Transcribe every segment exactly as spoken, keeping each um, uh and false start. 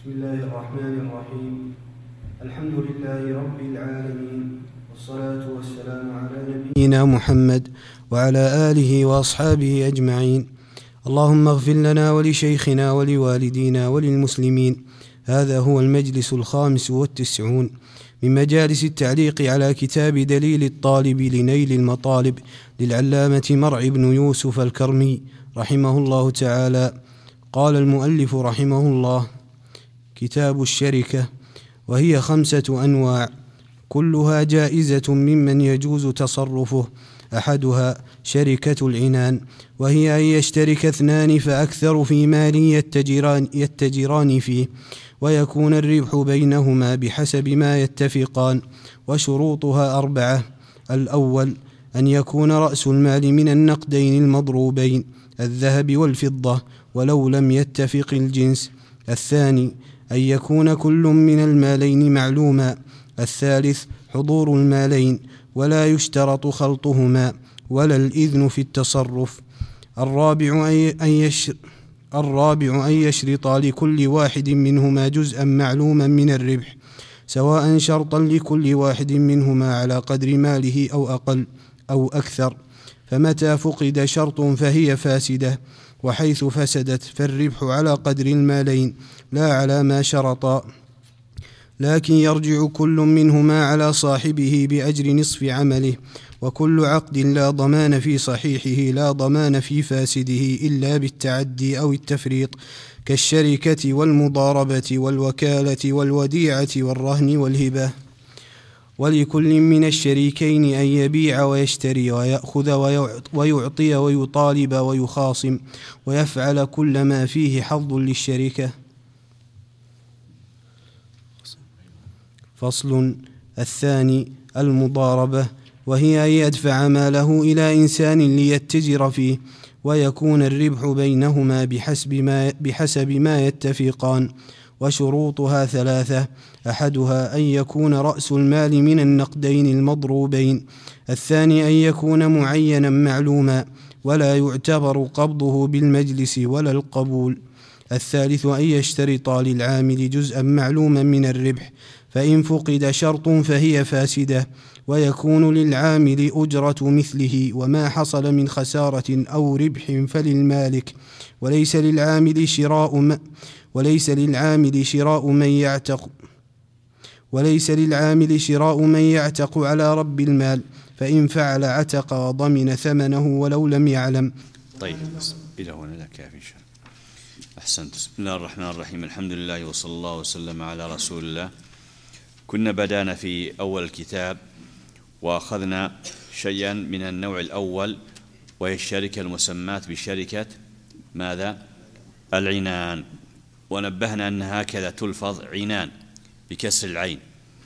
بسم الله الرحمن الرحيم. الحمد لله رب العالمين، والصلاة والسلام على نبينا محمد وعلى آله وأصحابه أجمعين. اللهم اغفر لنا ولشيخنا ولوالدينا وللمسلمين. هذا هو المجلس الخامس والتسعون من مجالس التعليق على كتاب دليل الطالب لنيل المطالب للعلامة مرعي بن يوسف الكرمي رحمه الله تعالى. قال المؤلف رحمه الله: كتاب الشركة، وهي خمسة أنواع كلها جائزة ممن يجوز تصرفه. أحدها شركة العنان، وهي أن يشترك اثنان فأكثر في مال يتجران, يتجران فيه، ويكون الربح بينهما بحسب ما يتفقان. وشروطها أربعة: الأول أن يكون رأس المال من النقدين المضروبين الذهب والفضة ولو لم يتفق الجنس. الثاني أن يكون كل من المالين معلوما. الثالث حضور المالين ولا يشترط خلطهما ولا الإذن في التصرف. الرابع أن يشر الرابع أن يشرط لكل واحد منهما جزءا معلوما من الربح، سواء شرطا لكل واحد منهما على قدر ماله أو أقل أو أكثر، فمتى فقد شرط فهي فاسدة، وحيث فسدت فالربح على قدر المالين لا على ما شرطا، لكن يرجع كل منهما على صاحبه بأجر نصف عمله. وكل عقد لا ضمان في صحيحه لا ضمان في فاسده إلا بالتعدي أو التفريط، كالشركة والمضاربة والوكالة والوديعة والرهن والهبة. ولكل من الشريكين أن يبيع ويشتري ويأخذ ويعطي ويطالب ويخاصم، ويفعل كل ما فيه حظ للشركة. فصل. الثاني المضاربة، وهي أن يدفع ماله إلى إنسان ليتجر فيه، ويكون الربح بينهما بحسب ما, بحسب ما يتفقان. وشروطها ثلاثة: أحدها أن يكون رأس المال من النقدين المضروبين. الثاني أن يكون معينا معلوما ولا يعتبر قبضه بالمجلس ولا القبول. الثالث أن يشترط للعامل جزءا معلوما من الربح، فإن فقد شرط فهي فاسدة، ويكون للعامل أجرة مثله، وما حصل من خسارة أو ربح فللمالك، وليس للعامل شراء م... وليس للعامل شراء من يعتق وليس للعامل شراء من يعتق على رب المال، فإن فعل عتق وضمن ثمنه ولو لم يعلم. طيب إلى هنا لا كافي إن شاء الله. أحسنت. بسم الله الرحمن الرحيم. الحمد لله وصلى الله وسلم على رسول الله. كنا بدأنا في أول الكتاب وأخذنا شيئا من النوع الأول، وهي الشركة المسماة بشركة ماذا؟ العنان. ونبهنا أن هكذا تلفظ عنان بكسر العين،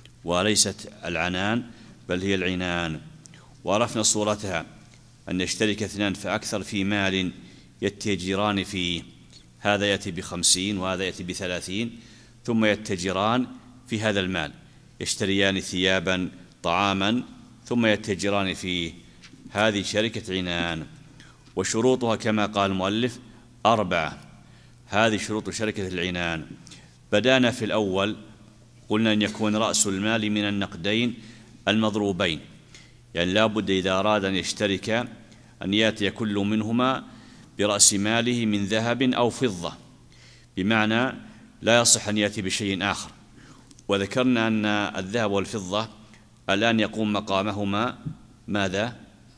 وليست العنان بل هي العنان. وعرفنا صورتها أن يشترك اثنان فأكثر في مال يتجران فيه، هذا يأتي بخمسين وهذا يأتي بثلاثين، ثم يتجران في هذا المال، يشتريان ثيابا طعاما ثم يتجران فيه. هذه شركة عنان. وشروطها كما قال المؤلف أربعة. هذه شروط شركة العنان. بدأنا في الأول قلنا أن يكون رأس المال من النقدين المضروبين، يعني لا بد إذا أراد أن يشترك أن يأتي كل منهما برأس ماله من ذهب أو فضة، بمعنى لا يصح أن يأتي بشيء آخر. وذكرنا أن الذهب والفضة الآن يقوم مقامهما ماذا؟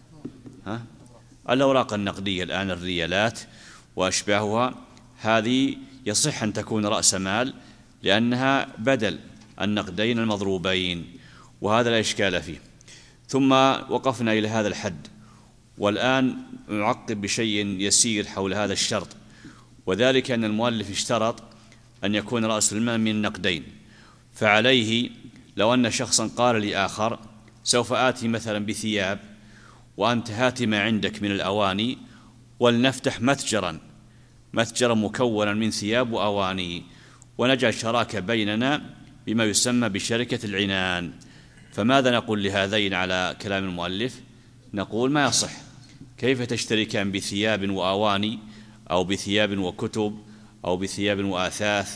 ها؟ الأوراق النقدية الآن، الريالات وأشباهها، هذه يصح أن تكون رأس مال لأنها بدل النقدين المضروبين، وهذا لا إشكال فيه. ثم وقفنا إلى هذا الحد، والآن نعقب بشيء يسير حول هذا الشرط، وذلك أن المؤلف اشترط أن يكون رأس المال من النقدين. فعليه لو أن شخصا قال لآخر سوف آتي مثلا بثياب وأنت هات ما عندك من الأواني، ولنفتح متجرا متجرا مكونا من ثياب وأواني، ونجعل شراكة بيننا بما يسمى بشركة العنان. فماذا نقول لهذين على كلام المؤلف؟ نقول ما يصح. كيف تشتركان بثياب وأواني أو بثياب وكتب أو بثياب وآثاث؟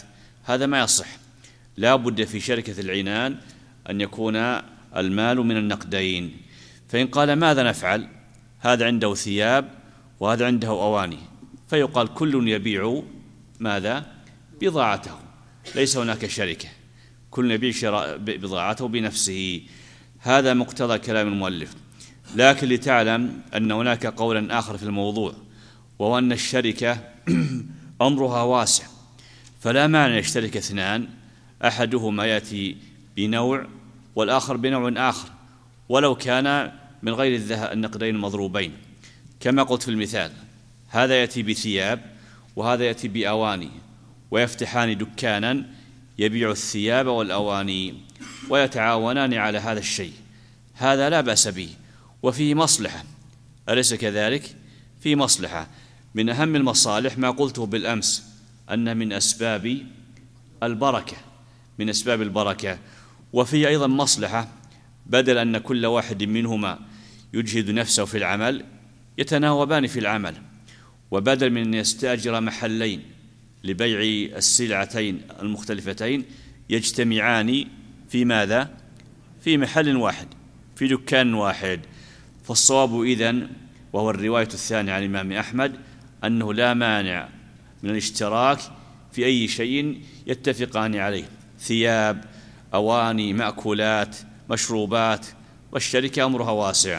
هذا ما يصح. لا بد في شركة العنان أن يكون المال من النقدين. فإن قال ماذا نفعل؟ هذا عنده ثياب وهذا عنده أواني، فيقال كل يبيع ماذا؟ بضاعته، ليس هناك شركة، كل يبيع بضاعته بنفسه. هذا مقتضى كلام المؤلف. لكن لتعلم أن هناك قولا آخر في الموضوع، وهو أن الشركة أمرها واسع، فلا معنى يشترك اثنان، أحدهما يأتي بنوع والآخر بنوع آخر، ولو كان من غير النقدين المضروبين. كما قلت في المثال، هذا يأتي بثياب وهذا يأتي بأواني، ويفتحان دكانا يبيع الثياب والأواني ويتعاونان على هذا الشيء، هذا لا بأس به وفيه مصلحة، أليس كذلك؟ فيه مصلحة. من أهم المصالح ما قلته بالأمس، أن من أسباب البركة، من أسباب البركة. وفيه أيضا مصلحة، بدل أن كل واحد منهما يجهد نفسه في العمل يتناوبان في العمل، وبدل من أن يستأجر محلين لبيع السلعتين المختلفتين يجتمعان في ماذا؟ في محل واحد، في دكان واحد. فالصواب إذن، وهو الرواية الثانية عن الإمام أحمد، أنه لا مانع من الاشتراك في أي شيء يتفقان عليه، ثياب، أواني، مأكولات، مشروبات، والشركة أمرها واسع.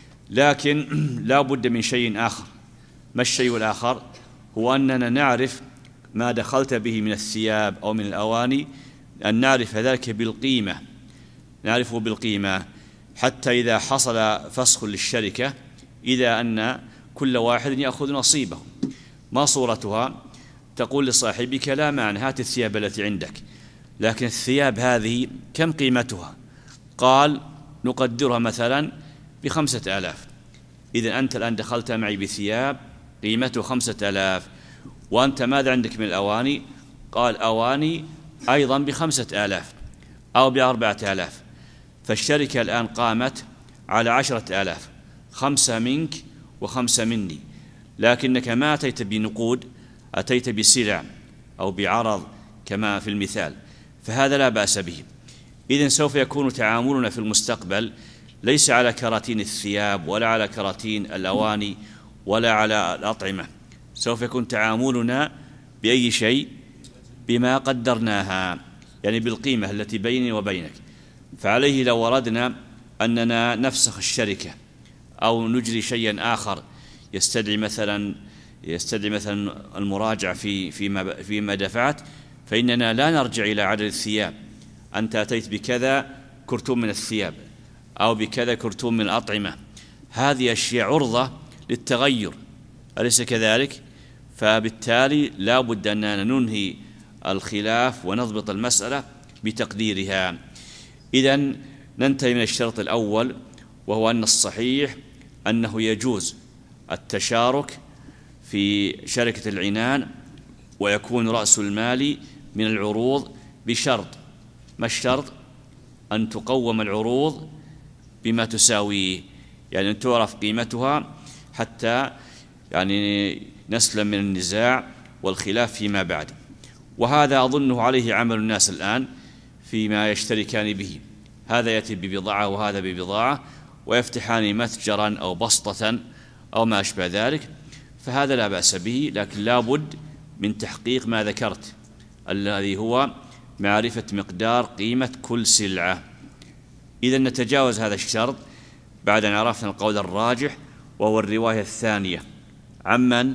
لكن لا بد من شيء آخر. ما الشيء الآخر؟ هو أننا نعرف ما دخلت به من الثياب أو من الأواني، أن نعرف ذلك بالقيمة، نعرفه بالقيمة، حتى إذا حصل فسخ للشركة، إذا أن كل واحد يأخذ نصيبه. ما صورتها؟ تقول لصاحبك لا معنى، هات الثياب التي عندك، لكن الثياب هذه كم قيمتها؟ قال نقدرها مثلا بخمسة آلاف. إذا أنت الآن دخلت معي بثياب قيمته خمسة آلاف، وأنت ماذا عندك من الأواني؟ قال أواني أيضا بخمسة آلاف أو بأربعة آلاف. فالشركة الآن قامت على عشرة آلاف، خمسة منك وخمسة مني، لكنك ما أتيت بنقود، أتيت بسلع أو بعرض كما في المثال، فهذا لا بأس به. إذن سوف يكون تعاملنا في المستقبل ليس على كراتين الثياب ولا على كراتين الأواني ولا على الأطعمة، سوف يكون تعاملنا بأي شيء؟ بما قدرناها، يعني بالقيمة التي بيني وبينك. فعليه لو أردنا أننا نفسخ الشركة أو نجري شيئا آخر يستدعي مثلا يستدعي مثلا المراجعة في فيما فيما دفعت، فإننا لا نرجع إلى عدد الثياب، أنت أتيت بكذا كرتون من الثياب أو بكذا كرتون من الأطعمة، هذه أشياء عرضة للتغير، أليس كذلك؟ فبالتالي لا بد أننا ننهي الخلاف ونضبط المسألة بتقديرها. إذن ننتهي من الشرط الأول، وهو أن الصحيح أنه يجوز التشارك في شركة العنان، ويكون رأس المال من العروض بشرط. ما الشرط؟ أن تقوم العروض بما تساويه، يعني أن تعرف قيمتها حتى يعني نسلم من النزاع والخلاف فيما بعد. وهذا أظنه عليه عمل الناس الآن فيما يشتركان به، هذا يأتي ببضاعة وهذا ببضاعة، ويفتحان متجرا أو بسطة أو ما أشبه ذلك، فهذا لا بأس به، لكن لا بد من تحقيق ما ذكرت، الذي هو معرفة مقدار قيمة كل سلعة. إذا نتجاوز هذا الشرط بعد أن عرفنا القول الراجح، وهو الرواية الثانية عمن؟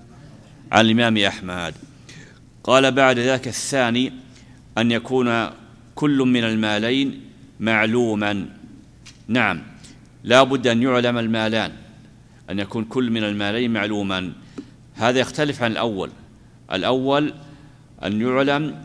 عن الإمام أحمد. قال بعد ذاك الثاني أن يكون كل من المالين معلوما. نعم، لا بد أن يعلم المالان، أن يكون كل من المالين معلوما. هذا يختلف عن الأول. الأول أن يعلم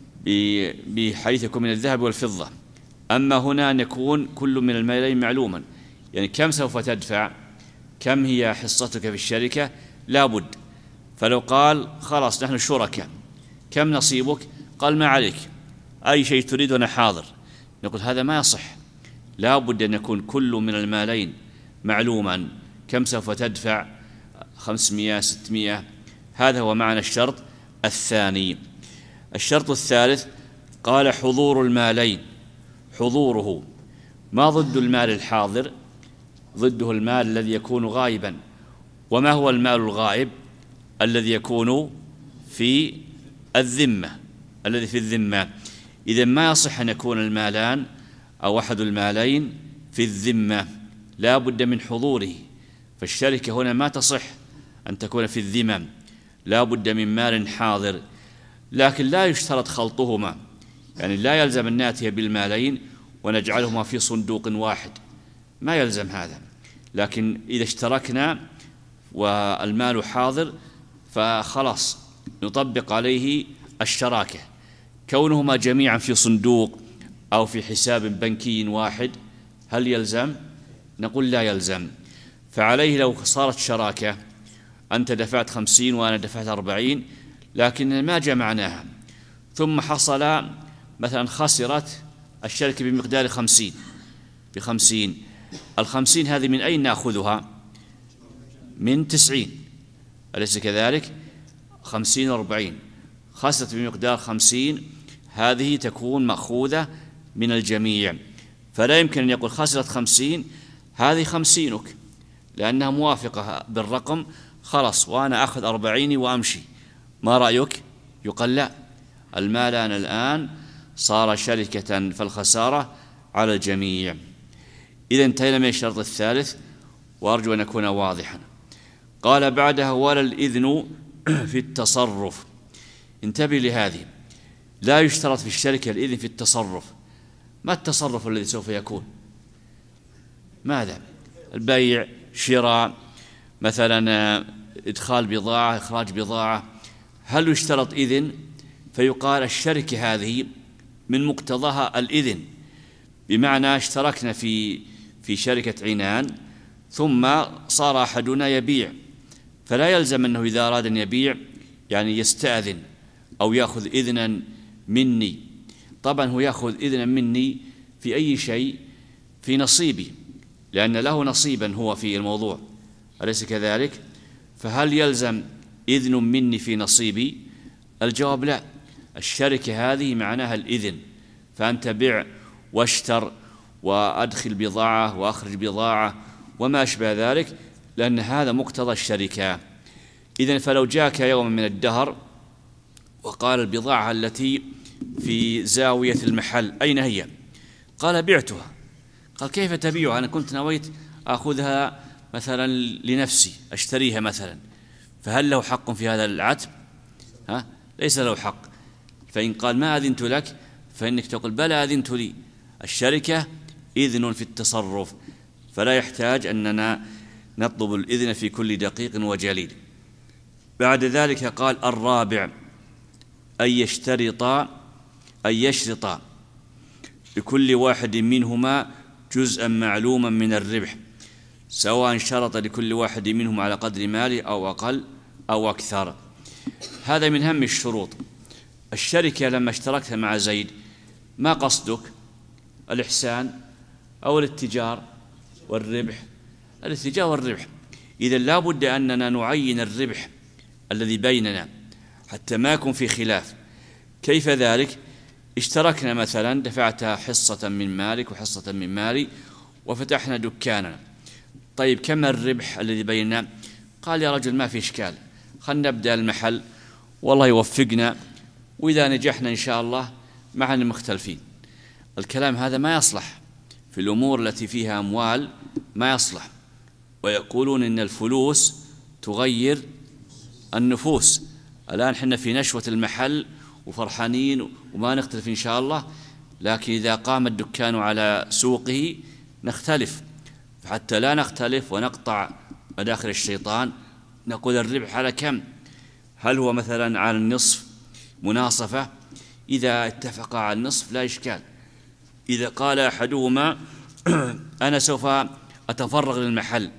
بحيث يكون من الذهب والفضة، أما هنا أن يكون كل من المالين معلوما، يعني كم سوف تدفع، كم هي حصتك في الشركة، لا بد. فلو قال خلاص نحن شركاء، كم نصيبك؟ قال ما عليك، أي شيء تريد أنا حاضر، نقول هذا ما يصح، لا بد أن يكون كل من المالين معلوما، كم سوف تدفع، خمسمائة ستمائة، هذا هو معنى الشرط الثاني. الشرط الثالث قال حضور المالين. حضوره ما ضد المال الحاضر؟ ضده المال الذي يكون غائبا. وما هو المال الغائب؟ الذي يكون في الذمة، الذي في الذمة. إذن ما يصح أن يكون المالان أو أحد المالين في الذمة، لا بد من حضوره. فالشركة هنا ما تصح أن تكون في الذمم، لا بد من مال حاضر. لكن لا يشترط خلطهما، يعني لا يلزم أن نأتي بالمالين ونجعلهما في صندوق واحد، ما يلزم هذا. لكن إذا اشتركنا والمال حاضر فخلاص نطبق عليه الشراكة. كونهما جميعا في صندوق أو في حساب بنكي واحد هل يلزم؟ نقول لا يلزم. فعليه لو صارت شراكة، أنت دفعت خمسين وأنا دفعت أربعين، لكن ما جمعناها، ثم حصل مثلا خسرت الشركة بمقدار خمسين بخمسين، الخمسين هذه من أين نأخذها؟ من تسعين، أليس كذلك؟ خمسين وأربعين، خسرت بمقدار خمسين، هذه تكون مأخوذة من الجميع. فلا يمكن أن يقول خسرت خمسين هذه خمسينك لأنها موافقة بالرقم، خلاص وأنا أخذ أربعين وأمشي، ما رأيك؟ يقال لا، المالان الآن صار شركة فالخسارة على الجميع. إذا انتهينا من الشرط الثالث، وأرجو أن أكون واضحا. قال بعدها ولا الإذن في التصرف. انتبه لهذه، لا يشترط في الشركة الإذن في التصرف. ما التصرف الذي سوف يكون؟ ماذا؟ البيع، شراء، مثلا إدخال بضاعة، إخراج بضاعة، هل يشترط إذن؟ فيقال الشركة هذه من مقتضاها الإذن، بمعنى اشتركنا في في شركة عنان ثم صار أحدنا يبيع، فلا يلزم أنه إذا أراد أن يبيع يعني يستأذن أو يأخذ إذنا مني. طبعا هو يأخذ إذنا مني في أي شيء؟ في نصيبي، لأن له نصيبا هو في الموضوع، أليس كذلك؟ فهل يلزم إذن مني في نصيبي؟ الجواب لا. الشركة هذه معناها الإذن، فأنت بع واشتر وأدخل بضاعة وأخرج بضاعة وما أشبه ذلك، لأن هذا مقتضى الشركة. إذن فلو جاءك يوم من الدهر وقال البضاعة التي في زاوية المحل أين هي؟ قال بعتها. قال كيف تبيعها؟ أنا كنت نويت أخذها مثلا لنفسي أشتريها مثلا، فهل له حق في هذا العتب؟ ها؟ ليس له حق. فإن قال ما أذنت لك فإنك تقول بلى أذنت لي. الشركة إذن في التصرف، فلا يحتاج أننا نطلب الإذن في كل دقيق وجليل. بعد ذلك قال الرابع أن يشترط أن يشرط لكل واحد منهما جزءا معلوما من الربح، سواء شرط لكل واحد منهم على قدر ماله أو أقل أو أكثر. هذا من هم الشروط. الشركة لما اشتركت مع زيد ما قصدك؟ الإحسان أو الاتجار والربح؟ الاتجار والربح. إذن لا بد أننا نعين الربح الذي بيننا حتى ما يكون في خلاف. كيف ذلك؟ اشتركنا مثلا، دفعت حصة من مالك وحصة من مالي وفتحنا دكاننا. طيب كم الربح الذي بيننا؟ قال يا رجل ما في إشكال، خلنا نبدأ المحل والله يوفقنا، وإذا نجحنا إن شاء الله معنا مختلفين. الكلام هذا ما يصلح في الأمور التي فيها أموال، ما يصلح. ويقولون إن الفلوس تغير النفوس. الآن حنا في نشوة المحل وفرحانين وما نختلف إن شاء الله، لكن إذا قام الدكان على سوقه نختلف. فحتى لا نختلف ونقطع مداخل الشيطان نقول الربح على كم؟ هل هو مثلا على النصف مناصفة؟ إذا اتفق على النصف لا إشكال. إذا قال أحدهما أنا سوف أتفرغ للمحل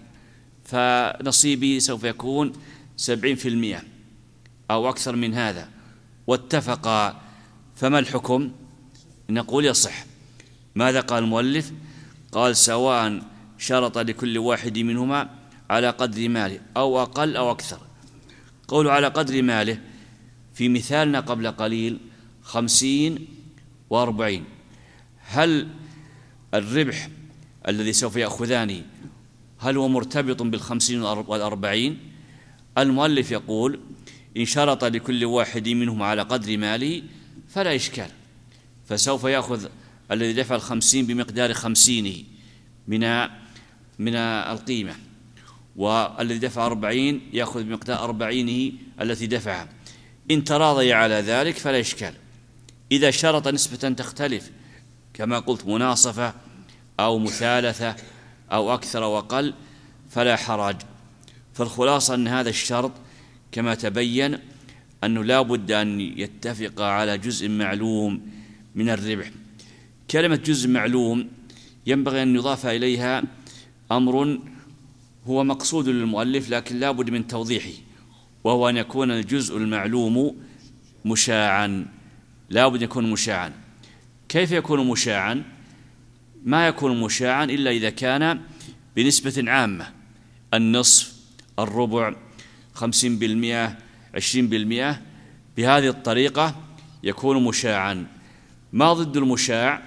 فنصيبي سوف يكون سبعين في المئة أو أكثر من هذا، واتفقا، فما الحكم؟ نقول يصح. ماذا قال المؤلف؟ قال سواء شرط لكل واحد منهما على قدر ماله أو أقل أو أكثر. قولوا على قدر ماله في مثالنا قبل قليل خمسين وأربعين، هل الربح الذي سوف يأخذانه هل هو مرتبط بالخمسين والأربعين؟ المؤلف يقول إن شرط لكل واحد منهم على قدر ماله فلا إشكال، فسوف يأخذ الذي دفع الخمسين بمقدار خمسينه من من القيمة، والذي دفع أربعين يأخذ بمقدار أربعينه التي دفعها. إن تراضي على ذلك فلا إشكال. إذا شرط نسبة تختلف كما قلت مناصفة أو مثالثة أو أكثر وأقل فلا حرج. فالخلاصة أن هذا الشرط كما تبين أنه لا بد أن يتفق على جزء معلوم من الربح. كلمة جزء معلوم ينبغي أن يضاف إليها أمر هو مقصود للمؤلف لكن لا بد من توضيحه، وهو أن يكون الجزء المعلوم مشاعا، لا بد يكون مشاعا. كيف يكون مشاعا؟ ما يكون مشاعا إلا إذا كان بنسبة عامة، النصف، الربع، خمسين بالمئة، عشرين بالمئة، بهذه الطريقة يكون مشاعا. ما ضد المشاع؟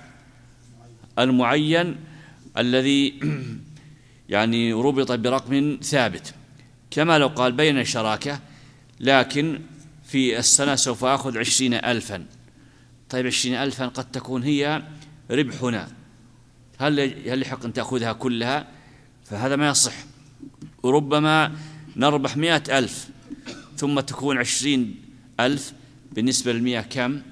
المعين الذي يعني ربط برقم ثابت، كما لو قال بين شراكة لكن في السنة سوف أخذ عشرين ألفا. طيب عشرين ألفا قد تكون هي ربحنا، هل هل يحق أن تأخذها كلها؟ فهذا ما يصح. وربما نربح مئة ألف ثم تكون عشرين ألف بالنسبة للمئة كم؟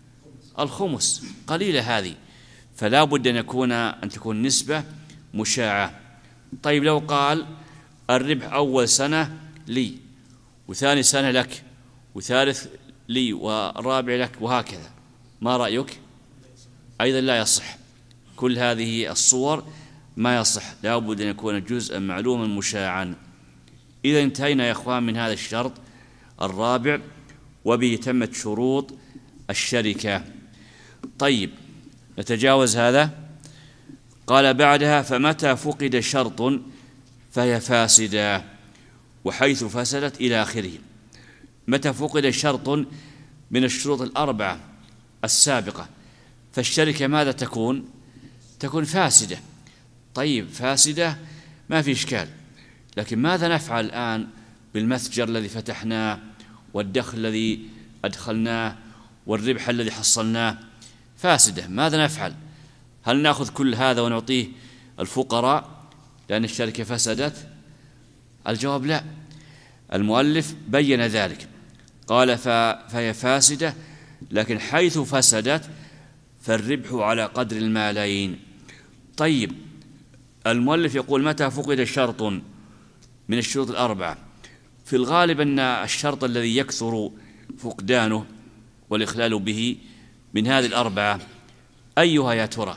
الخمس، قليلة هذه. فلا بد أن يكون أن تكون نسبة مشاعة. طيب لو قال الربح أول سنة لي، وثاني سنة لك، وثالث لي، ورابع لك، وهكذا، ما رأيك؟ أيضا لا يصح. كل هذه الصور ما يصح، لا بد أن يكون جزءا معلوما مشاعا. إذا انتهينا يا إخوان من هذا الشرط الرابع، وبه تمت شروط الشركة. طيب نتجاوز هذا. قال بعدها فمتى فقد شرط فهي فاسدة وحيث فسدت إلى آخره. متى فقد شرط من الشروط الأربعة السابقة فالشركة ماذا تكون؟ تكون فاسدة. طيب فاسدة ما في إشكال، لكن ماذا نفعل الآن بالمتجر الذي فتحناه والدخل الذي أدخلناه والربح الذي حصلناه؟ فاسدة، ماذا نفعل؟ هل نأخذ كل هذا ونعطيه الفقراء لأن الشركة فسدت؟ الجواب لا. المؤلف بين ذلك، قال فهي فاسدة لكن حيث فسدت فالربح على قدر المالين. طيب المؤلف يقول متى فقد شرط من الشروط الأربعة. في الغالب أن الشرط الذي يكثر فقدانه والإخلال به من هذه الأربعة أيها يا ترى؟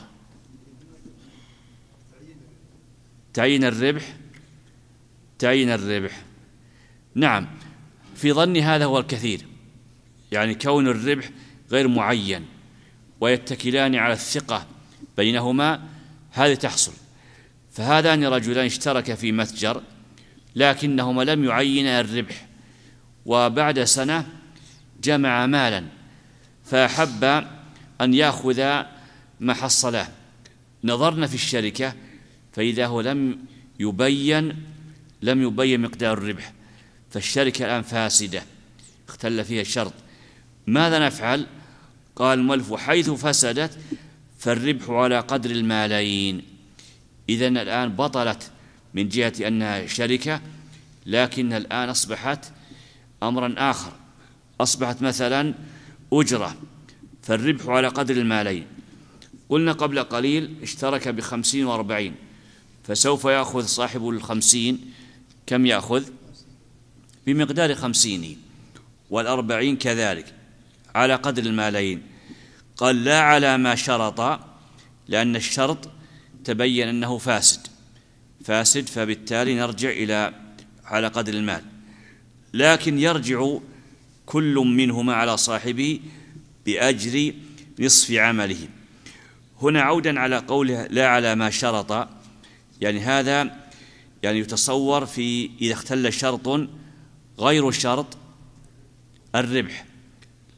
تعيين الربح. تعيين الربح، نعم، في ظني هذا هو الكثير، يعني كون الربح غير معين ويتكلان على الثقة بينهما، هذه تحصل. فهذان رجلان اشتركا في متجر لكنهما لم يعينا الربح، وبعد سنة جمع مالا فأحب أن يأخذ ما حصله. نظرنا في الشركة فإذا هو لم يبين لم يبين مقدار الربح، فالشركة الآن فاسدة اختل فيها الشرط. ماذا نفعل؟ قال المؤلف حيث فسدت فالربح على قدر المالين. إذن الآن بطلت من جهة أنها شركة، لكن الآن أصبحت أمرا آخر، أصبحت مثلا أجرة، فالربح على قدر المالين. قلنا قبل قليل اشترك بخمسين وأربعين، فسوف يأخذ صاحب الخمسين كم يأخذ؟ بمقدار خمسين، والأربعين كذلك على قدر المالين. قال لا على ما شرط، لأن الشرط تبين أنه فاسد فاسد فبالتالي نرجع إلى على قدر المال، لكن يرجع كل منهما على صاحبه بأجر نصف عمله. هنا عودا على قوله لا على ما شرط، يعني هذا يعني يتصور في إذا اختل شرط غير شرط الربح،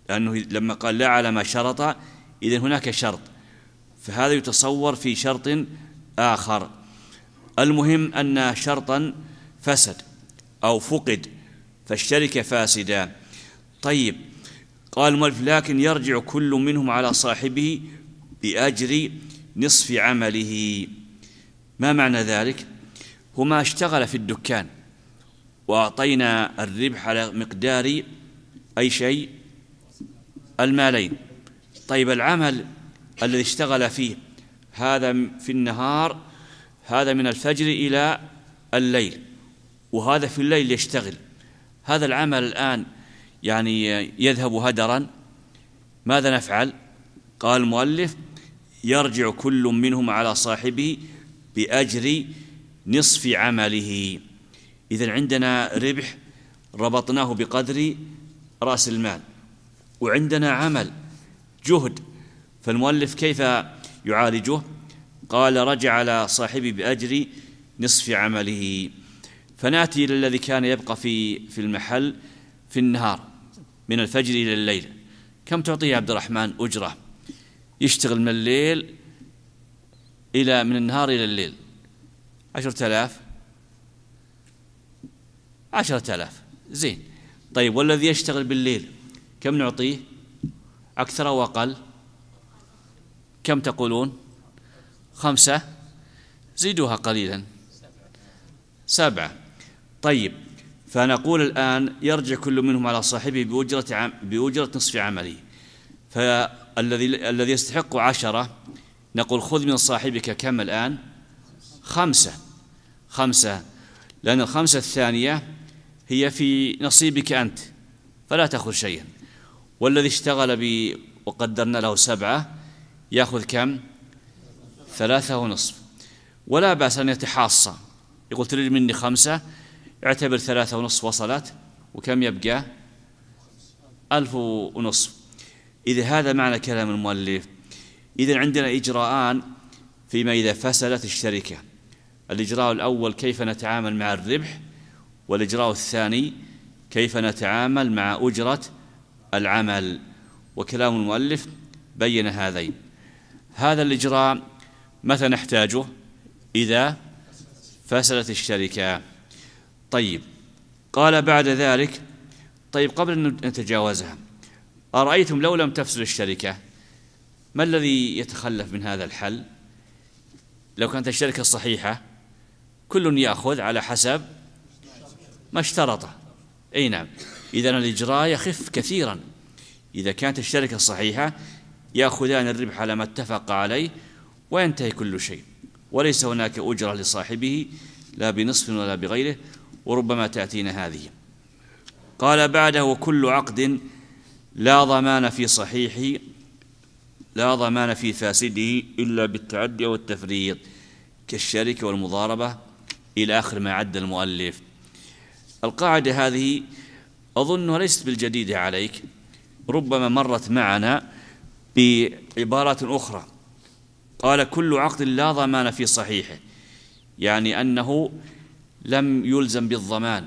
لأنه لما قال لا على ما شرط إذن هناك شرط، فهذا يتصور في شرط آخر. المهم أن شرطا فسد أو فقد فالشركة فاسدة. طيب، قال المؤلف لكن يرجع كل منهم على صاحبه بأجر نصف عمله. ما معنى ذلك؟ هما اشتغل في الدكان وأعطينا الربح على مقدار أي شيء؟ المالين. طيب، العمل الذي اشتغل فيه هذا في النهار، هذا من الفجر إلى الليل، وهذا في الليل يشتغل، هذا العمل الآن يعني يذهب هدرا. ماذا نفعل؟ قال المؤلف يرجع كل منهم على صاحبه بأجر نصف عمله. إذن عندنا ربح ربطناه بقدر رأس المال، وعندنا عمل جهد، فالمؤلف كيف يعالجه؟ قال رجع على صاحبه بأجر نصف عمله. فنأتي إلى الذي كان يبقى في في المحل في النهار من الفجر إلى الليل، كم تعطيه عبد الرحمن أجرة؟ يشتغل من الليل إلى من النهار إلى الليل عشرة آلاف عشرة آلاف زين. طيب، والذي يشتغل بالليل كم نعطيه؟ أكثر أو أقل؟ كم تقولون؟ خمسة، زيدوها قليلا، سبعة. طيب، فنقول الآن يرجع كل منهم على صاحبه بأجرة عم بأجرة نصف عمله. فالذي الذي يستحق عشرة نقول خذ من صاحبك كم الآن؟ خمسة خمسة لأن الخمسة الثانية هي في نصيبك أنت فلا تأخذ شيئا. والذي اشتغل ب وقدرنا له سبعة يأخذ كم؟ ثلاثة ونصف. ولا بأس أن يتحاصى، يقول تريد مني خمسة، اعتبر ثلاثة ونصف وصلت، وكم يبقى؟ ألف ونصف. إذا هذا معنى كلام المؤلف. إذن عندنا إجراءان فيما إذا فسدت الشركة. الإجراء الأول كيف نتعامل مع الربح، والإجراء الثاني كيف نتعامل مع أجرة العمل. وكلام المؤلف بين هذين. هذا الإجراء متى نحتاجه؟ إذا فسدت الشركة. طيب، قال بعد ذلك طيب قبل أن نتجاوزها، أرأيتم لو لم تفسد الشركة ما الذي يتخلف من هذا الحل؟ لو كانت الشركة صحيحة كل يأخذ على حسب ما اشترطه. أي نعم، إذن الإجراء يخف كثيرا. إذا كانت الشركة صحيحة يأخذان الربح على ما اتفق عليه وينتهي كل شيء، وليس هناك أجرة لصاحبه لا بنصف ولا بغيره، وربما تأتينا هذه. قال بعده وكل عقد لا ضمان في صحيحه لا ضمان في فاسده إلا بالتعدي والتفريط كالشركة والمضاربة إلى آخر ما عد المؤلف. القاعدة هذه أظنها ليست بالجديدة عليك، ربما مرت معنا بعبارات أخرى. قال كل عقد لا ضمان في صحيحه، يعني أنه لم يلزم بالضمان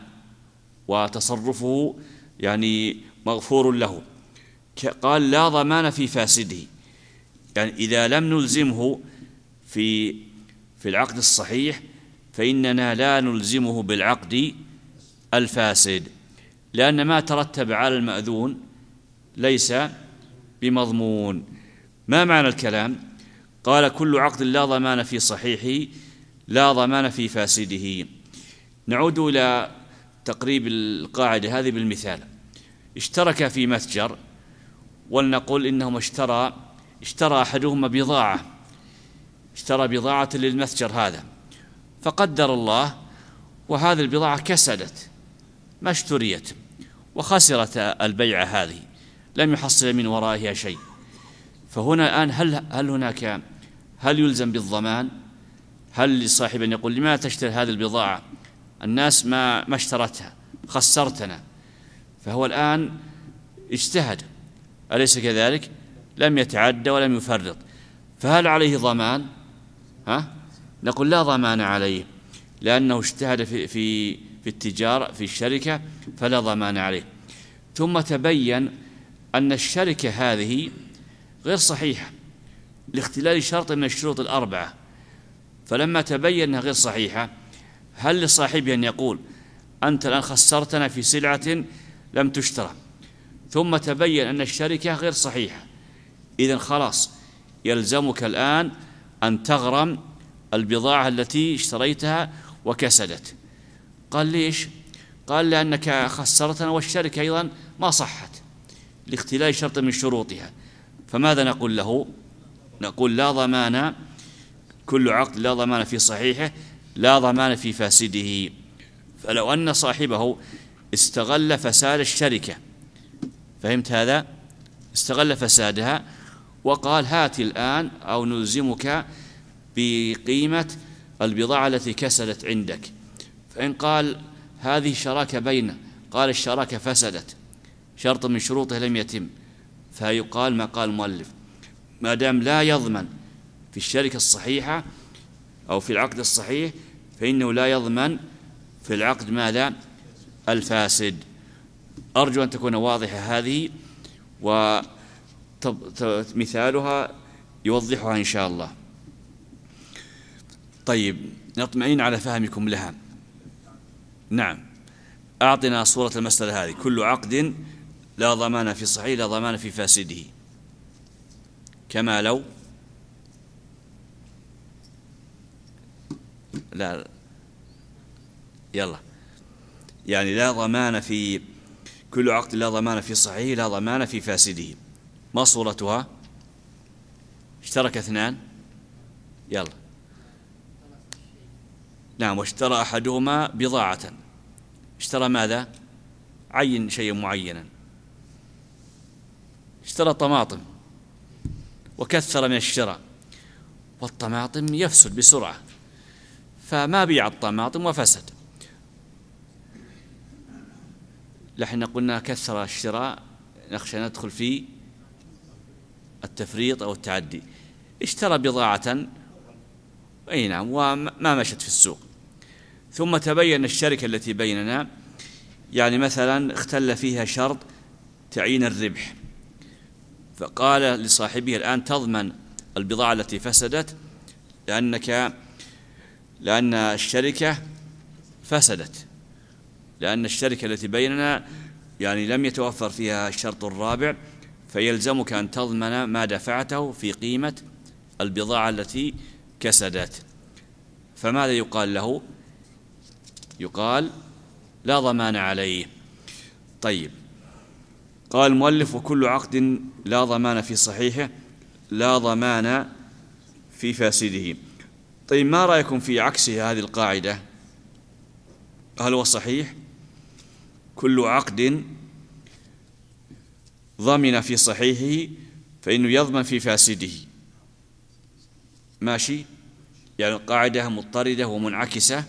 وتصرفه يعني مغفور له. قال لا ضمان في فاسده، يعني إذا لم نلزمه في في العقد الصحيح فإننا لا نلزمه بالعقد الفاسد، لأن ما ترتب على المأذون ليس بمضمون. ما معنى الكلام؟ قال كل عقد لا ضمان في صحيحه لا ضمان في فاسده. نعود إلى تقريب القاعدة هذه بالمثال. اشترك في متجر، ولنقل إنهم اشترى اشترى أحدهما بضاعة اشترى بضاعة للمتجر هذا، فقدر الله وهذه البضاعة كسدت ما اشتريت وخسرت البيعة هذه، لم يحصل من ورائها شيء. فهنا الآن هل هل هناك هل يلزم بالضمان؟ هل لصاحب أن يقول لماذا تشتري هذه البضاعة؟ الناس ما ما اشترتها، خسرتنا. فهو الآن اجتهد، أليس كذلك؟ لم يتعدى ولم يفرط، فهل عليه ضمان؟ ها؟ نقول لا ضمان عليه، لأنه اجتهد في في في التجارة في الشركة فلا ضمان عليه. ثم تبين أن الشركة هذه غير صحيحة لاختلال شرط من الشروط الأربعة، فلما تبين أنها غير صحيحة هل لصاحبها أن يقول أنت الآن خسرتنا في سلعة لم تشترى، ثم تبين أن الشركة غير صحيحة، إذن خلاص يلزمك الآن أن تغرم البضاعة التي اشتريتها وكسدت. قال ليش؟ قال لأنك خسرتنا والشركة أيضا ما صحت لاختلال شرط من شروطها. فماذا نقول له؟ نقول لا ضمان، كل عقد لا ضمان في صحيحه لا ضمان في فاسده. فلو أن صاحبه استغل فساد الشركة، فهمت هذا؟ استغل فسادها وقال هات الآن أو نلزمك بقيمة البضاعة التي كسدت عندك، فإن قال هذه شراكة بيننا، قال الشراكة فسدت، شرط من شروطه لم يتم، فيقال ما قال المؤلف ما دام لا يضمن في الشركة الصحيحة أو في العقد الصحيح فإنه لا يضمن في العقد ماذا؟ الفاسد. أرجو أن تكون واضحة هذه، ومثالها يوضحها إن شاء الله. طيب نطمئن على فهمكم لها. نعم، أعطنا صورة المسألة هذه. كل عقد لا ضمان في صحيح لا ضمان في فاسده، كما لو لا يلا يعني لا ضمان في كل عقد لا ضمان في صحيح لا ضمان في فاسده. ما صورتها؟ اشترك اثنان، يلا نعم، واشترى أحدهما بضاعة، اشترى ماذا؟ عين شيء معينا، اشترى طماطم وكثر من الشراء، والطماطم يفسد بسرعة فما بيع الطماطم وفسد. لحنا قلنا كثر الشراء نخشى ندخل في التفريط أو التعدي. اشترى بضاعة أي نعم وما مشت في السوق، ثم تبين الشركة التي بيننا يعني مثلا اختل فيها شرط تعيين الربح، فقال لصاحبه الآن تضمن البضاعة التي فسدت لأنك لأن الشركة فسدت، لأن الشركة التي بيننا يعني لم يتوفر فيها الشرط الرابع، فيلزمك أن تضمن ما دفعته في قيمة البضاعة التي كسدت. فماذا يقال له؟ يقال لا ضمان عليه. طيب، قال المؤلف وكل عقد لا ضمان في صحيحه لا ضمان في فاسده. طيب، ما رأيكم في عكس هذه القاعدة؟ هل هو صحيح كل عقد ضمن في صحيحه فإنه يضمن في فاسده؟ ماشي، يعني القاعدة مضطردة ومنعكسة.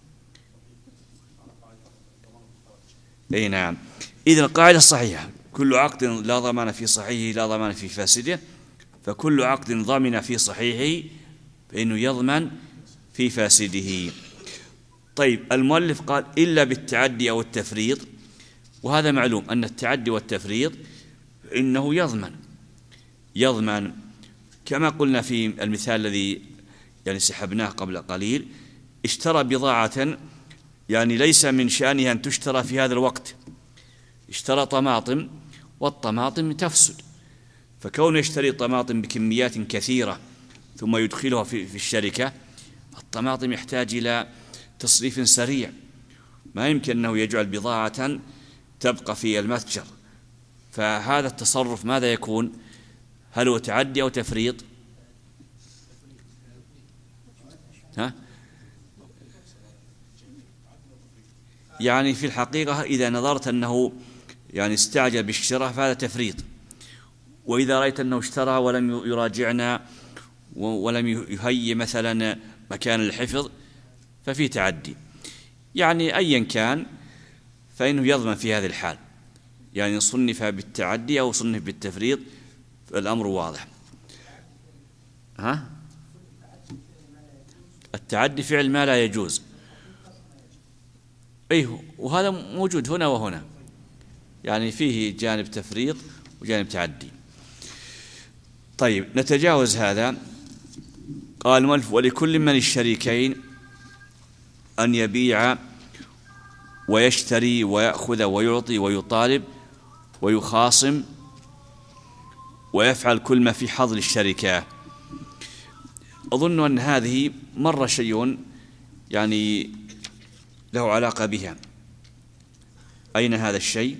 أي نعم، إذن القاعدة الصحيحة كل عقد لا ضمان في صحيحه لا ضمان في فاسده، فكل عقد ضمن في صحيحه فإنه يضمن في فاسده. طيب، المؤلف قال إلا بالتعدي أو التفريط، وهذا معلوم أن التعدي والتفريط إنه يضمن يضمن كما قلنا في المثال الذي يعني سحبناه قبل قليل. اشترى بضاعة يعني ليس من شأنها أن تشترى في هذا الوقت، اشترى طماطم والطماطم تفسد، فكونه يشتري طماطم بكميات كثيرة ثم يدخلها في الشركة، الطماطم يحتاج إلى تصريف سريع، ما يمكن أنه يجعل بضاعة تبقى في المتجر، فهذا التصرف ماذا يكون؟ هل هو تعدي أو تفريط؟ ها؟ يعني في الحقيقة إذا نظرت أنه يعني استعجل بالشراء فهذا تفريط، وإذا رأيت أنه اشترى ولم يراجعنا ولم يهيئ مثلا مكان الحفظ ففي تعدي. يعني أيا كان فإنه يضمن في هذه الحال، يعني صنف بالتعدي أو صنف بالتفريط الأمر واضح. ها؟ التعدي فعل ما لا يجوز، أيه، وهذا موجود هنا وهنا، يعني فيه جانب تفريط وجانب تعدي. طيب نتجاوز هذا. قال المؤلف: ولكل من الشريكين أن يبيع ويشتري ويأخذ ويعطي ويطالب ويخاصم ويفعل كل ما في حظ للشركة. أظن أن هذه مر شيء يعني له علاقة بها. أين هذا الشيء؟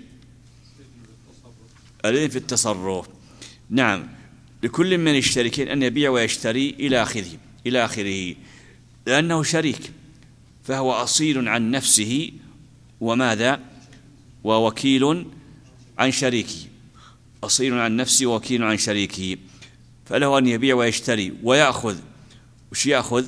الذي في التصرف. نعم، لكل من الشريكين أن يبيع ويشتري إلى آخره إلى آخره لأنه شريك، فهو أصيل عن نفسه وماذا؟ ووكيل عن شريكه. أصيل عن نفسه ووكيل عن شريكه، فله أن يبيع ويشتري ويأخذ. وش يأخذ؟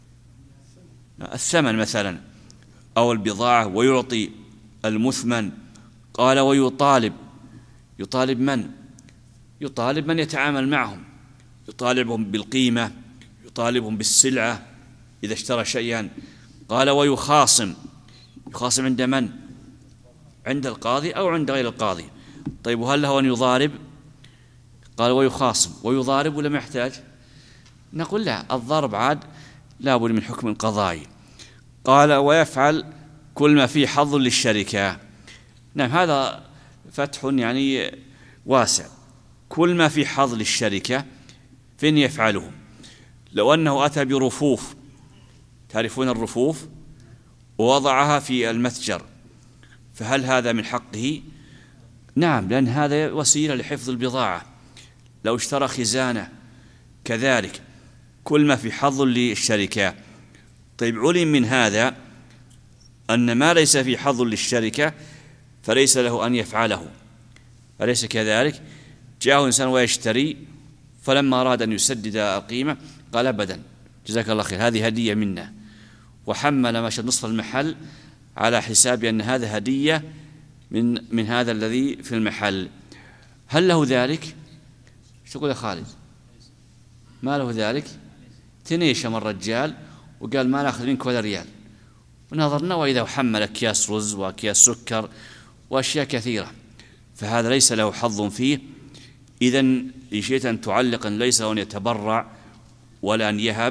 الثمن مثلا أو البضاعة، ويعطي المثمن. قال: ويطالب. يطالب من؟ يطالب من يتعامل معهم، يطالبهم بالقيمة، يطالبهم بالسلعة إذا اشترى شيئا. قال: ويخاصم. يخاصم عند من؟ عند القاضي أو عند غير القاضي. طيب وهل له أن يضارب؟ قال: ويخاصم. ويضارب ولا ما يحتاج؟ نقول لا، الضرب عاد لا بد من حكم قضائي. قال: ويفعل كل ما فيه حظ للشركة. نعم، هذا فتح يعني واسع. كل ما فيه حظ للشركة فين يفعله؟ لو أنه أتى برفوف، تعرفون الرفوف، ووضعها في المتجر، فهل هذا من حقه؟ نعم، لأن هذا وسيلة لحفظ البضاعة. لو اشترى خزانة كذلك، كل ما في حظ للشركة. طيب علم من هذا أن ما ليس في حظ للشركة فليس له أن يفعله، أليس كذلك؟ جاءه إنسان ويشتري، فلما أراد أن يسدد القيمة قال: أبدا، جزاك الله خير، هذه هدية منا، وحمل ماشي نصف المحل على حساب أن هذا هدية من من هذا الذي في المحل. هل له ذلك؟ شو تقول يا خالد؟ ما له ذلك. تنيشم الرجال وقال: ما ناخذ منك ولا ريال. ونظرنا وإذا حمل أكياس رز وأكياس سكر وأشياء كثيرة، فهذا ليس له حظ فيه. إذن إن شئت أن تعلق أن ليس له أن يتبرع ولا أن يهب،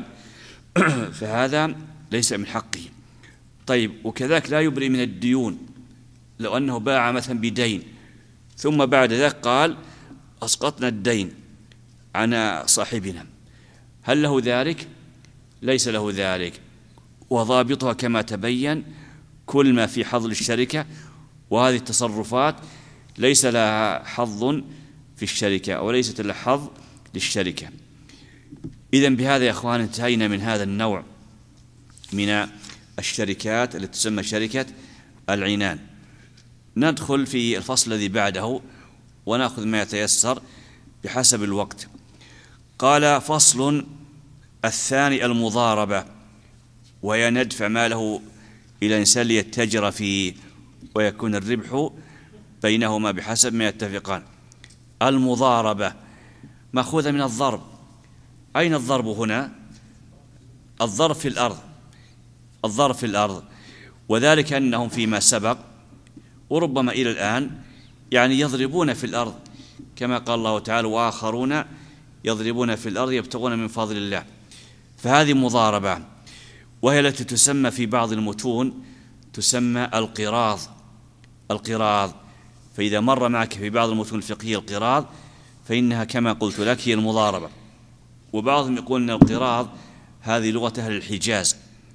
فهذا ليس من حقه. طيب وكذلك لا يبرئ من الديون. لو أنه باع مثلا بدين ثم بعد ذلك قال: أسقطنا الدين عن صاحبنا، هل له ذلك؟ ليس له ذلك. وضابطها كما تبين كل ما في حظ للشركة، وهذه التصرفات ليس لها حظ في الشركة أو ليست لها حظ للشركة. إذن بهذا يا أخوان انتهينا من هذا النوع من الشركات التي تسمى شركة العنان. ندخل في الفصل الذي بعده ونأخذ ما يتيسر بحسب الوقت. قال: فصل الثاني المضاربة، وهي ندفع ماله إلى إنسان ليتجر فيه ويكون الربح بينهما بحسب ما يتفقان. المضاربة مأخوذة من الضرب. أين الضرب هنا؟ الضرب في الأرض، الضرب في الأرض، وذلك أنهم فيما سبق وربما إلى الآن يعني يضربون في الأرض، كما قال الله تعالى: وآخرون يضربون في الأرض يبتغون من فضل الله. فهذه مضاربة، وهي التي تسمى في بعض المتون تسمى القراض. القراض، فإذا مر معك في بعض المتون الفقهية القراض فإنها كما قلت لك هي المضاربة. وبعضهم يقول أن القراض هذه لغة أهل الحجاز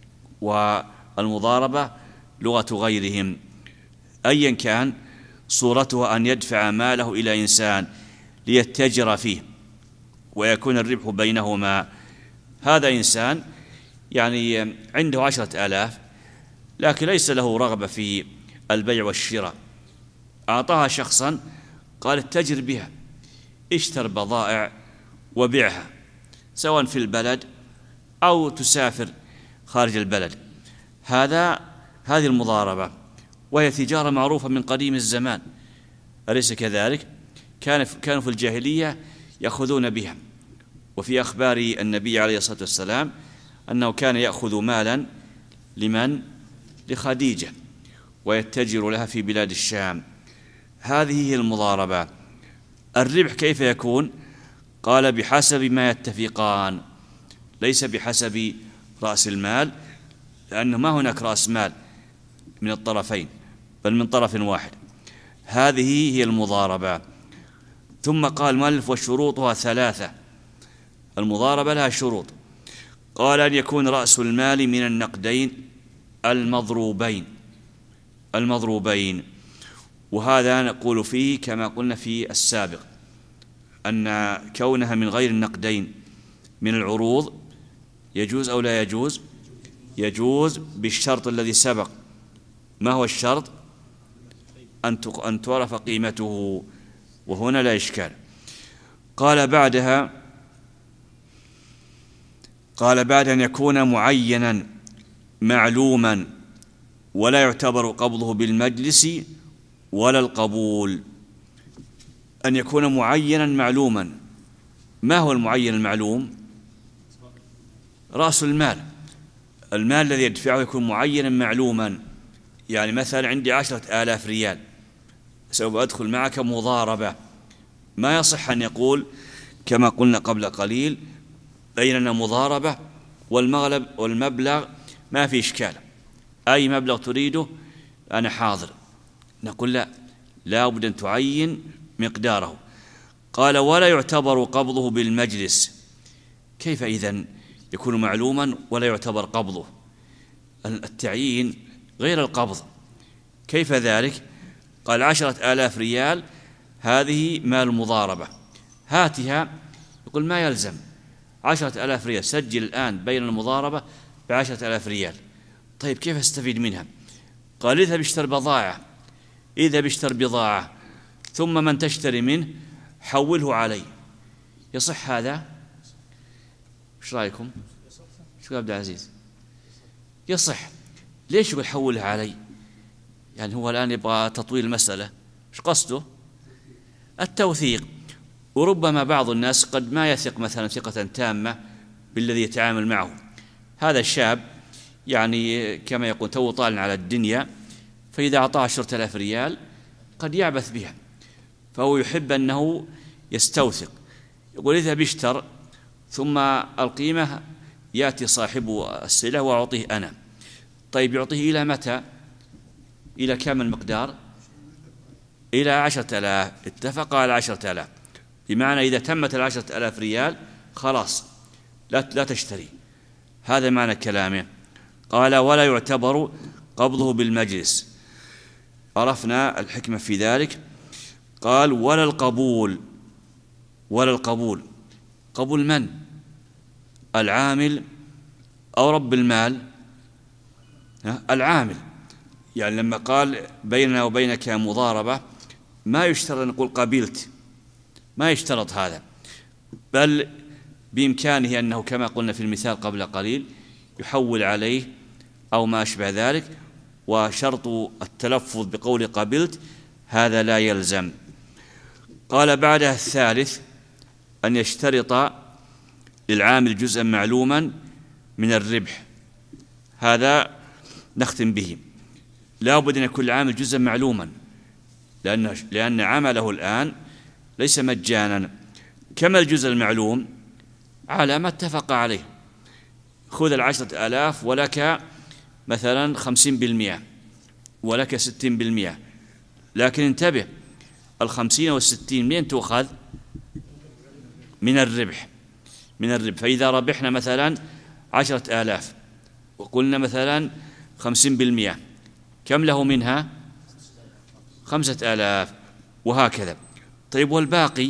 والمضاربة لغة غيرهم. أيا كان صورتها أن يدفع ماله إلى إنسان ليتجر فيه ويكون الربح بينهما. هذا إنسان يعني عنده عشرة آلاف لكن ليس له رغبة في البيع والشراء، أعطاها شخصا قال: اتجر بها، اشتر بضائع وبيعها سواء في البلد أو تسافر خارج البلد. هذا هذه المضاربة، وهي تجارة معروفة من قديم الزمان، أليس كذلك؟ كان كانوا في الجاهلية يأخذون بها. وفي أخبار النبي عليه الصلاة والسلام أنه كان يأخذ مالا لمن؟ لخديجة، ويتجر لها في بلاد الشام. هذه هي المضاربة. الربح كيف يكون؟ قال بحسب ما يتفقان، ليس بحسب رأس المال، لأنه ما هناك رأس مال من الطرفين بل من طرف واحد. هذه هي المضاربة. ثم قال المؤلف وشروطها ثلاثة. المضاربة لها شروط. قال أن يكون رأس المال من النقدين المضروبين المضروبين وهذا نقول فيه كما قلنا في السابق أن كونها من غير النقدين من العروض يجوز أو لا يجوز؟ يجوز بالشرط الذي سبق. ما هو الشرط؟ أن تعرف قيمته، وهنا لا إشكال. قال بعدها قال بعد أن يكون معينا معلوما ولا يعتبر قبضه بالمجلس ولا القبول. أن يكون معينا معلوما. ما هو المعين المعلوم؟ رأس المال. المال الذي يدفعه يكون معينا معلوما. يعني مثلا عندي عشرة آلاف ريال، سوف أدخل معك مضاربة. ما يصح أن يقول كما قلنا قبل قليل بيننا مضاربة والمغلب والمبلغ ما في إشكال، أي مبلغ تريده أنا حاضر. نقول لا، لا بد أن تعين مقداره. قال ولا يعتبر قبضه بالمجلس. كيف إذن يكون معلوما ولا يعتبر قبضه؟ التعيين غير القبض. كيف ذلك؟ قال عشرة آلاف ريال هذه مال مضاربة، هاتها. يقول ما يلزم، عشرة آلاف ريال سجل الآن بين المضاربة بعشرة آلاف ريال. طيب كيف استفيد منها؟ قال اذهب اشتر بضاعة، اذهب اشتر بضاعة ثم من تشتري منه حوله علي. يصح هذا؟ ايش رايكم؟ شو عبد العزيز؟ يصح. ليش يقول حولها علي؟ يعني هو الآن يبغى تطويل المسألة. ايش قصده؟ التوثيق. وربما بعض الناس قد ما يثق مثلا ثقة تامة بالذي يتعامل معه. هذا الشاب يعني كما يقول تو طالع على الدنيا، فإذا أعطاه عشرة آلاف ريال قد يعبث بها، فهو يحب أنه يستوثق. يقول اذهب اشتر ثم القيمة يأتي صاحب السلة وأعطيه أنا. طيب يعطيه إلى متى؟ إلى كم المقدار؟ إلى عشرة آلاف. اتفق على عشرة آلاف، بمعنى إذا تمت العشرة آلاف ريال خلاص لا لا تشتري. هذا معنى كلامه. قال ولا يعتبر قبضه بالمجلس. عرفنا الحكمة في ذلك. قال ولا القبول. ولا القبول. قبول من؟ العامل أو رب المال؟ العامل. يعني لما قال بيننا وبينك مضاربة ما يشترط أن نقول قبلت، ما يشترط هذا، بل بإمكانه أنه كما قلنا في المثال قبل قليل يحول عليه أو ما أشبه ذلك. وشرط التلفظ بقول قبلت هذا لا يلزم. قال بعدها الثالث أن يشترط للعامل جزءا معلوما من الربح. هذا نختم به. لا بد أن يكون العامل جزءا معلوما، لأن لأن عمله الآن ليس مجانا. كما الجزء المعلوم على ما اتفق عليه. خذ العشرة آلاف ولك مثلا خمسين بالمئة ولك ستين بالمئة، لكن انتبه الخمسين والستين منين تؤخذ؟ من الربح. من الربح. فإذا ربحنا مثلا عشرة آلاف وقلنا مثلا خمسين بالمئة، كم له منها؟ خمسة آلاف، وهكذا. طيب والباقي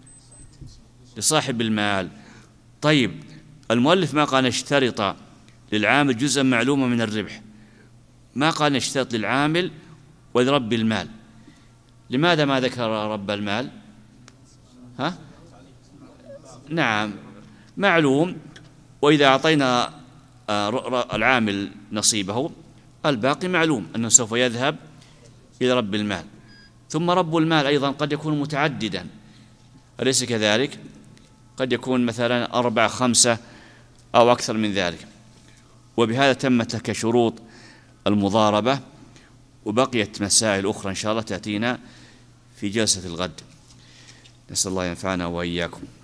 لصاحب المال. طيب المؤلف ما قال نشترط للعامل جزءا معلوما من الربح، ما قال نشترط للعامل ولرب المال. لماذا ما ذكر رب المال؟ ها؟ نعم معلوم، وإذا أعطينا العامل نصيبه الباقي معلوم أنه سوف يذهب إلى رب المال. ثم رب المال أيضا قد يكون متعددا، أليس كذلك؟ قد يكون مثلا أربعة خمسة أو أكثر من ذلك. وبهذا تمت لك شروط المضاربة، وبقيت مسائل أخرى إن شاء الله تأتينا في جلسة الغد. نسأل الله ينفعنا وإياكم.